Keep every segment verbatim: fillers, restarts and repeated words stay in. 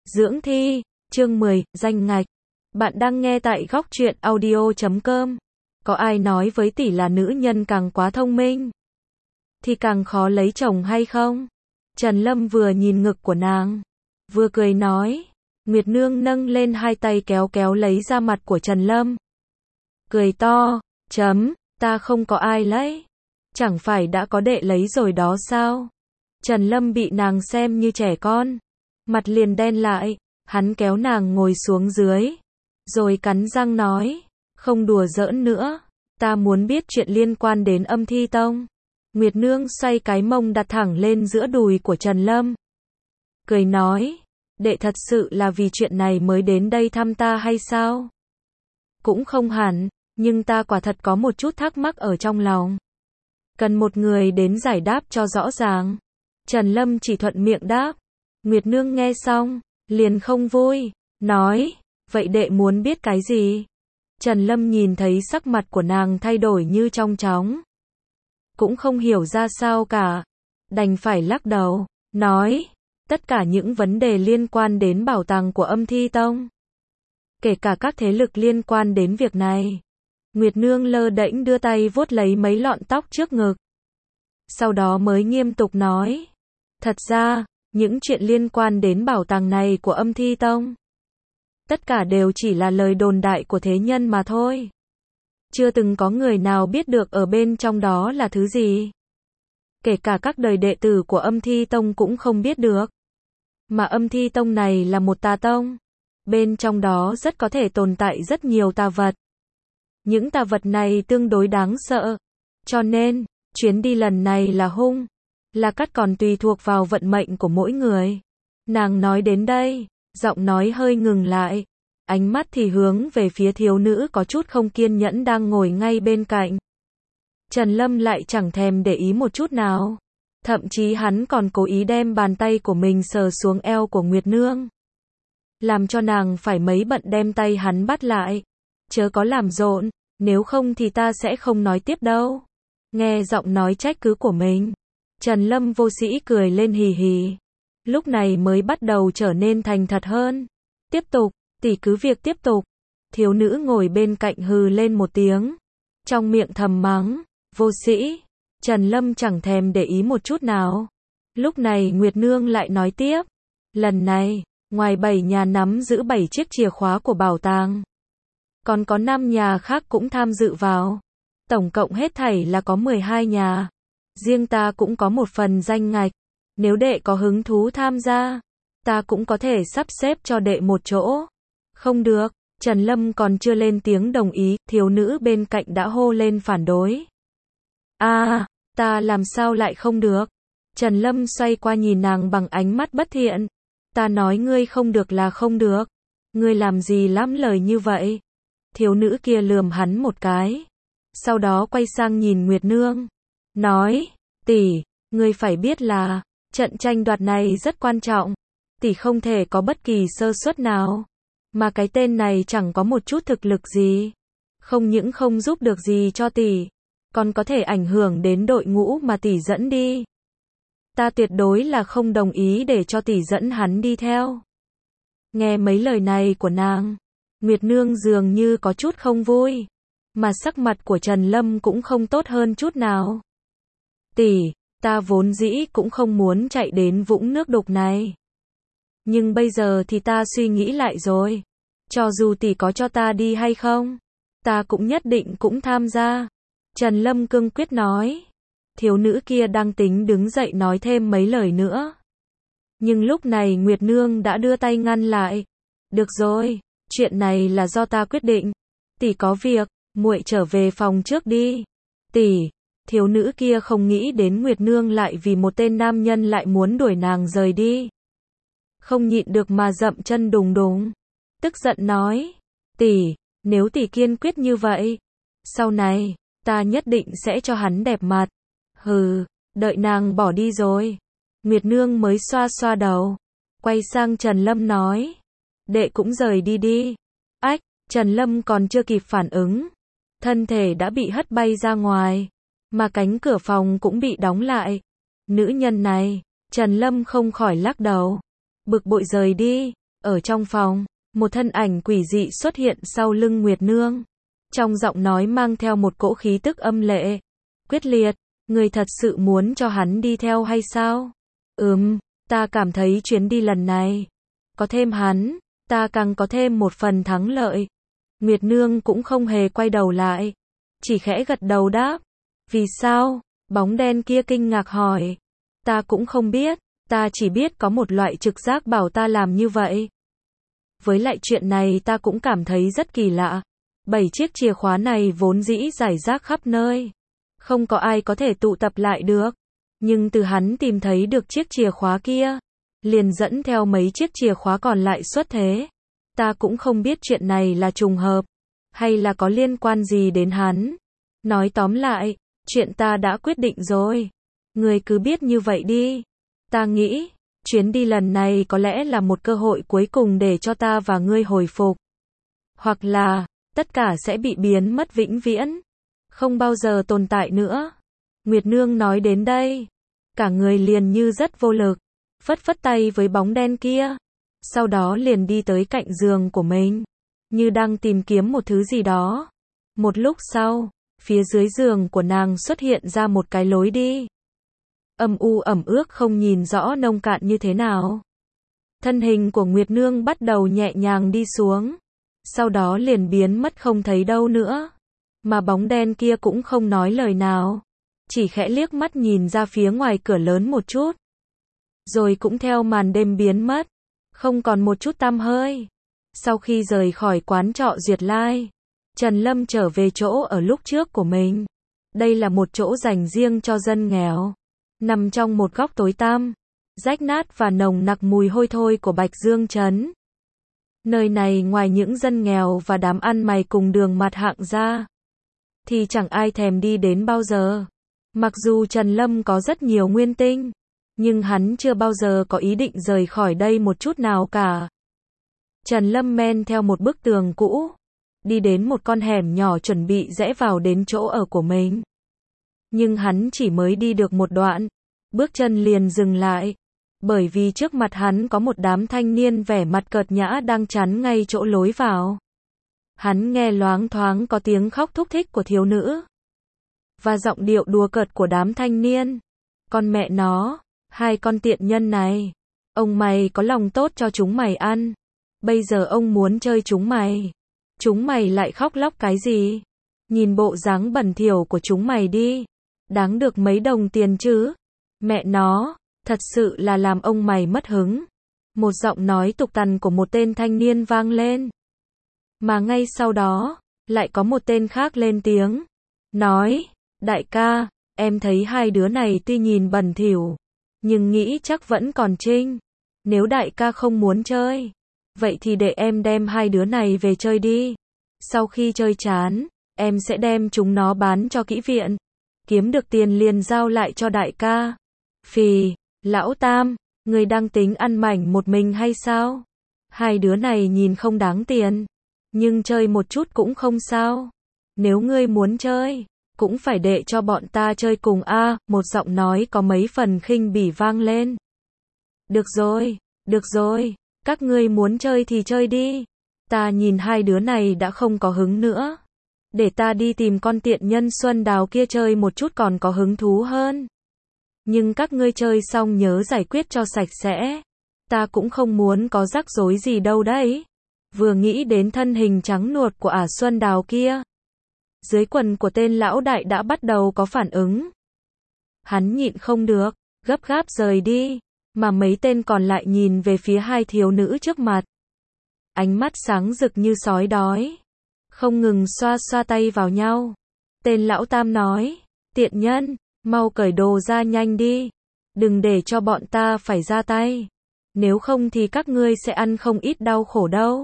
Dưỡng thi, chương mười, danh ngạch. Bạn đang nghe tại góc truyện audio chấm com. Có ai nói với tỷ là nữ nhân càng quá thông minh thì càng khó lấy chồng hay không? Trần Lâm vừa nhìn ngực của nàng, vừa cười nói. Nguyệt Nương nâng lên hai tay kéo kéo lấy ra mặt của Trần Lâm. Cười to, chấm, ta không có ai lấy. Chẳng phải đã có đệ lấy rồi đó sao? Trần Lâm bị nàng xem như trẻ con, mặt liền đen lại, hắn kéo nàng ngồi xuống dưới, rồi cắn răng nói, không đùa giỡn nữa, ta muốn biết chuyện liên quan đến Âm Thi Tông. Nguyệt Nương xoay cái mông đặt thẳng lên giữa đùi của Trần Lâm, cười nói, đệ thật sự là vì chuyện này mới đến đây thăm ta hay sao? Cũng không hẳn, nhưng ta quả thật có một chút thắc mắc ở trong lòng, cần một người đến giải đáp cho rõ ràng. Trần Lâm chỉ thuận miệng đáp. Nguyệt Nương nghe xong, liền không vui, nói, vậy đệ muốn biết cái gì? Trần Lâm nhìn thấy sắc mặt của nàng thay đổi như trong chóng, cũng không hiểu ra sao cả, đành phải lắc đầu, nói, tất cả những vấn đề liên quan đến bảo tàng của Âm Thi Tông, kể cả các thế lực liên quan đến việc này. Nguyệt Nương lơ đễnh đưa tay vuốt lấy mấy lọn tóc trước ngực, sau đó mới nghiêm túc nói, thật ra, những chuyện liên quan đến bảo tàng này của Âm Thi Tông, tất cả đều chỉ là lời đồn đại của thế nhân mà thôi. Chưa từng có người nào biết được ở bên trong đó là thứ gì. Kể cả các đời đệ tử của Âm Thi Tông cũng không biết được. Mà Âm Thi Tông này là một tà tông. Bên trong đó rất có thể tồn tại rất nhiều tà vật. Những tà vật này tương đối đáng sợ. Cho nên, chuyến đi lần này là hung, là cắt còn tùy thuộc vào vận mệnh của mỗi người. Nàng nói đến đây, giọng nói hơi ngừng lại, ánh mắt thì hướng về phía thiếu nữ có chút không kiên nhẫn đang ngồi ngay bên cạnh. Trần Lâm lại chẳng thèm để ý một chút nào, thậm chí hắn còn cố ý đem bàn tay của mình sờ xuống eo của Nguyệt Nương, làm cho nàng phải mấy bận đem tay hắn bắt lại. Chớ có làm rộn, nếu không thì ta sẽ không nói tiếp đâu. Nghe giọng nói trách cứ của mình, Trần Lâm vô sĩ cười lên hì hì, lúc này mới bắt đầu trở nên thành thật hơn. Tiếp tục, tỷ cứ việc tiếp tục. Thiếu nữ ngồi bên cạnh hừ lên một tiếng, trong miệng thầm mắng, vô sĩ. Trần Lâm chẳng thèm để ý một chút nào. Lúc này Nguyệt Nương lại nói tiếp, lần này, ngoài bảy nhà nắm giữ bảy chiếc chìa khóa của bảo tàng, còn có năm nhà khác cũng tham dự vào. Tổng cộng hết thảy là có mười hai nhà. Riêng ta cũng có một phần danh ngạch. Nếu đệ có hứng thú tham gia, ta cũng có thể sắp xếp cho đệ một chỗ. Không được, Trần Lâm còn chưa lên tiếng đồng ý, thiếu nữ bên cạnh đã hô lên phản đối. À, ta làm sao lại không được? Trần Lâm xoay qua nhìn nàng bằng ánh mắt bất thiện. Ta nói ngươi không được là không được. Ngươi làm gì lắm lời như vậy? Thiếu nữ kia lườm hắn một cái, sau đó quay sang nhìn Nguyệt Nương, nói, tỷ, ngươi phải biết là, trận tranh đoạt này rất quan trọng, tỷ không thể có bất kỳ sơ suất nào, mà cái tên này chẳng có một chút thực lực gì, không những không giúp được gì cho tỷ, còn có thể ảnh hưởng đến đội ngũ mà tỷ dẫn đi. Ta tuyệt đối là không đồng ý để cho tỷ dẫn hắn đi theo. Nghe mấy lời này của nàng, Nguyệt Nương dường như có chút không vui, mà sắc mặt của Trần Lâm cũng không tốt hơn chút nào. Tỷ, ta vốn dĩ cũng không muốn chạy đến vũng nước đục này. Nhưng bây giờ thì ta suy nghĩ lại rồi. Cho dù tỷ có cho ta đi hay không, ta cũng nhất định cũng tham gia. Trần Lâm cương quyết nói. Thiếu nữ kia đang tính đứng dậy nói thêm mấy lời nữa. Nhưng lúc này Nguyệt Nương đã đưa tay ngăn lại. Được rồi, chuyện này là do ta quyết định. Tỷ có việc, muội trở về phòng trước đi. Tỷ, thiếu nữ kia không nghĩ đến Nguyệt Nương lại vì một tên nam nhân lại muốn đuổi nàng rời đi. Không nhịn được mà dậm chân đùng đùng. Tức giận nói, tỷ, nếu tỷ kiên quyết như vậy, sau này, ta nhất định sẽ cho hắn đẹp mặt. Hừ, đợi nàng bỏ đi rồi. Nguyệt Nương mới xoa xoa đầu, quay sang Trần Lâm nói, đệ cũng rời đi đi. Ách, Trần Lâm còn chưa kịp phản ứng, thân thể đã bị hất bay ra ngoài, mà cánh cửa phòng cũng bị đóng lại. Nữ nhân này, Trần Lâm không khỏi lắc đầu, bực bội rời đi. Ở trong phòng, một thân ảnh quỷ dị xuất hiện sau lưng Nguyệt Nương. Trong giọng nói mang theo một cỗ khí tức âm lệ, quyết liệt, người thật sự muốn cho hắn đi theo hay sao? Ừm, ta cảm thấy chuyến đi lần này, có thêm hắn, ta càng có thêm một phần thắng lợi. Nguyệt Nương cũng không hề quay đầu lại, chỉ khẽ gật đầu đáp. Vì sao? Bóng đen kia kinh ngạc hỏi. Ta cũng không biết, ta chỉ biết có một loại trực giác bảo ta làm như vậy. Với lại chuyện này ta cũng cảm thấy rất kỳ lạ. Bảy chiếc chìa khóa này vốn dĩ rải rác khắp nơi. Không có ai có thể tụ tập lại được. Nhưng từ hắn tìm thấy được chiếc chìa khóa kia, liền dẫn theo mấy chiếc chìa khóa còn lại xuất thế. Ta cũng không biết chuyện này là trùng hợp, hay là có liên quan gì đến hắn. Nói tóm lại, chuyện ta đã quyết định rồi. Người cứ biết như vậy đi. Ta nghĩ, chuyến đi lần này có lẽ là một cơ hội cuối cùng để cho ta và ngươi hồi phục. Hoặc là, tất cả sẽ bị biến mất vĩnh viễn. Không bao giờ tồn tại nữa. Nguyệt Nương nói đến đây. Cả người liền như rất vô lực. Phất phất tay với bóng đen kia. Sau đó liền đi tới cạnh giường của mình. Như đang tìm kiếm một thứ gì đó. Một lúc sau, phía dưới giường của nàng xuất hiện ra một cái lối đi. Âm u ẩm ướt không nhìn rõ nông cạn như thế nào. Thân hình của Nguyệt Nương bắt đầu nhẹ nhàng đi xuống. Sau đó liền biến mất không thấy đâu nữa. Mà bóng đen kia cũng không nói lời nào. Chỉ khẽ liếc mắt nhìn ra phía ngoài cửa lớn một chút. Rồi cũng theo màn đêm biến mất. Không còn một chút tăm hơi. Sau khi rời khỏi quán trọ Duyệt Lai, Trần Lâm trở về chỗ ở lúc trước của mình. Đây là một chỗ dành riêng cho dân nghèo. Nằm trong một góc tối tăm, rách nát và nồng nặc mùi hôi thối của Bạch Dương Trấn. Nơi này ngoài những dân nghèo và đám ăn mày cùng đường mặt hạng ra, thì chẳng ai thèm đi đến bao giờ. Mặc dù Trần Lâm có rất nhiều nguyên tinh, nhưng hắn chưa bao giờ có ý định rời khỏi đây một chút nào cả. Trần Lâm men theo một bức tường cũ, đi đến một con hẻm nhỏ chuẩn bị rẽ vào đến chỗ ở của mình. Nhưng hắn chỉ mới đi được một đoạn, bước chân liền dừng lại, bởi vì trước mặt hắn có một đám thanh niên vẻ mặt cợt nhã đang chắn ngay chỗ lối vào. Hắn nghe loáng thoáng có tiếng khóc thúc thích của thiếu nữ, và giọng điệu đùa cợt của đám thanh niên. Con mẹ nó, hai con tiện nhân này, ông mày có lòng tốt cho chúng mày ăn, bây giờ ông muốn chơi chúng mày. Chúng mày lại khóc lóc cái gì? Nhìn bộ dáng bẩn thỉu của chúng mày đi. Đáng được mấy đồng tiền chứ? Mẹ nó, thật sự là làm ông mày mất hứng. Một giọng nói tục tằn của một tên thanh niên vang lên. Mà ngay sau đó, lại có một tên khác lên tiếng. Nói, đại ca, em thấy hai đứa này tuy nhìn bẩn thỉu, nhưng nghĩ chắc vẫn còn trinh. Nếu đại ca không muốn chơi, vậy thì để em đem hai đứa này về chơi đi. Sau khi chơi chán, em sẽ đem chúng nó bán cho kỹ viện. Kiếm được tiền liền giao lại cho đại ca. Phì, lão Tam, người đang tính ăn mảnh một mình hay sao? Hai đứa này nhìn không đáng tiền, nhưng chơi một chút cũng không sao. Nếu ngươi muốn chơi, cũng phải để cho bọn ta chơi cùng a. À, một giọng nói có mấy phần khinh bỉ vang lên. Được rồi, được rồi, các ngươi muốn chơi thì chơi đi. Ta nhìn hai đứa này đã không có hứng nữa. Để ta đi tìm con tiện nhân Xuân Đào kia chơi một chút còn có hứng thú hơn. Nhưng các ngươi chơi xong nhớ giải quyết cho sạch sẽ. Ta cũng không muốn có rắc rối gì đâu đấy. Vừa nghĩ đến thân hình trắng nuột của ả Xuân Đào kia, dưới quần của tên lão đại đã bắt đầu có phản ứng. Hắn nhịn không được, gấp gáp rời đi, mà mấy tên còn lại nhìn về phía hai thiếu nữ trước mặt. Ánh mắt sáng rực như sói đói, không ngừng xoa xoa tay vào nhau. Tên lão Tam nói, tiện nhân, mau cởi đồ ra nhanh đi, đừng để cho bọn ta phải ra tay, nếu không thì các ngươi sẽ ăn không ít đau khổ đâu.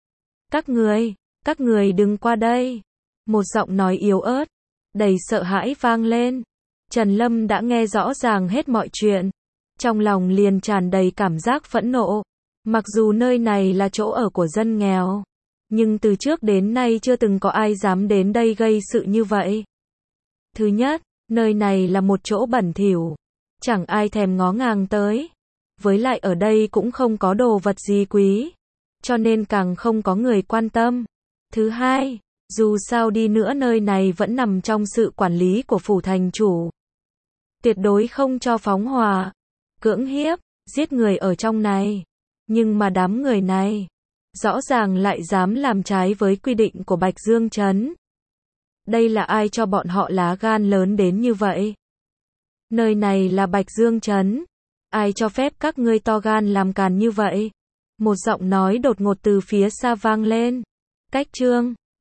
Các người, các người đừng qua đây. Một giọng nói yếu ớt, đầy sợ hãi vang lên. Trần Lâm đã nghe rõ ràng hết mọi chuyện, trong lòng liền tràn đầy cảm giác phẫn nộ. Mặc dù nơi này là chỗ ở của dân nghèo, nhưng từ trước đến nay chưa từng có ai dám đến đây gây sự như vậy. Thứ nhất, nơi này là một chỗ bẩn thỉu, chẳng ai thèm ngó ngàng tới. Với lại ở đây cũng không có đồ vật gì quý. cho nên càng không có người quan tâm. Thứ hai, dù sao đi nữa nơi này vẫn nằm trong sự quản lý của phủ thành chủ. Tuyệt đối không cho phóng hỏa, cưỡng hiếp, giết người ở trong này. Nhưng mà đám người này, rõ ràng lại dám làm trái với quy định của Bạch Dương Trấn. Đây là ai cho bọn họ lá gan lớn đến như vậy? Nơi này là Bạch Dương Trấn. Ai cho phép các ngươi to gan làm càn như vậy? Một giọng nói đột ngột từ phía xa vang lên. Cách chương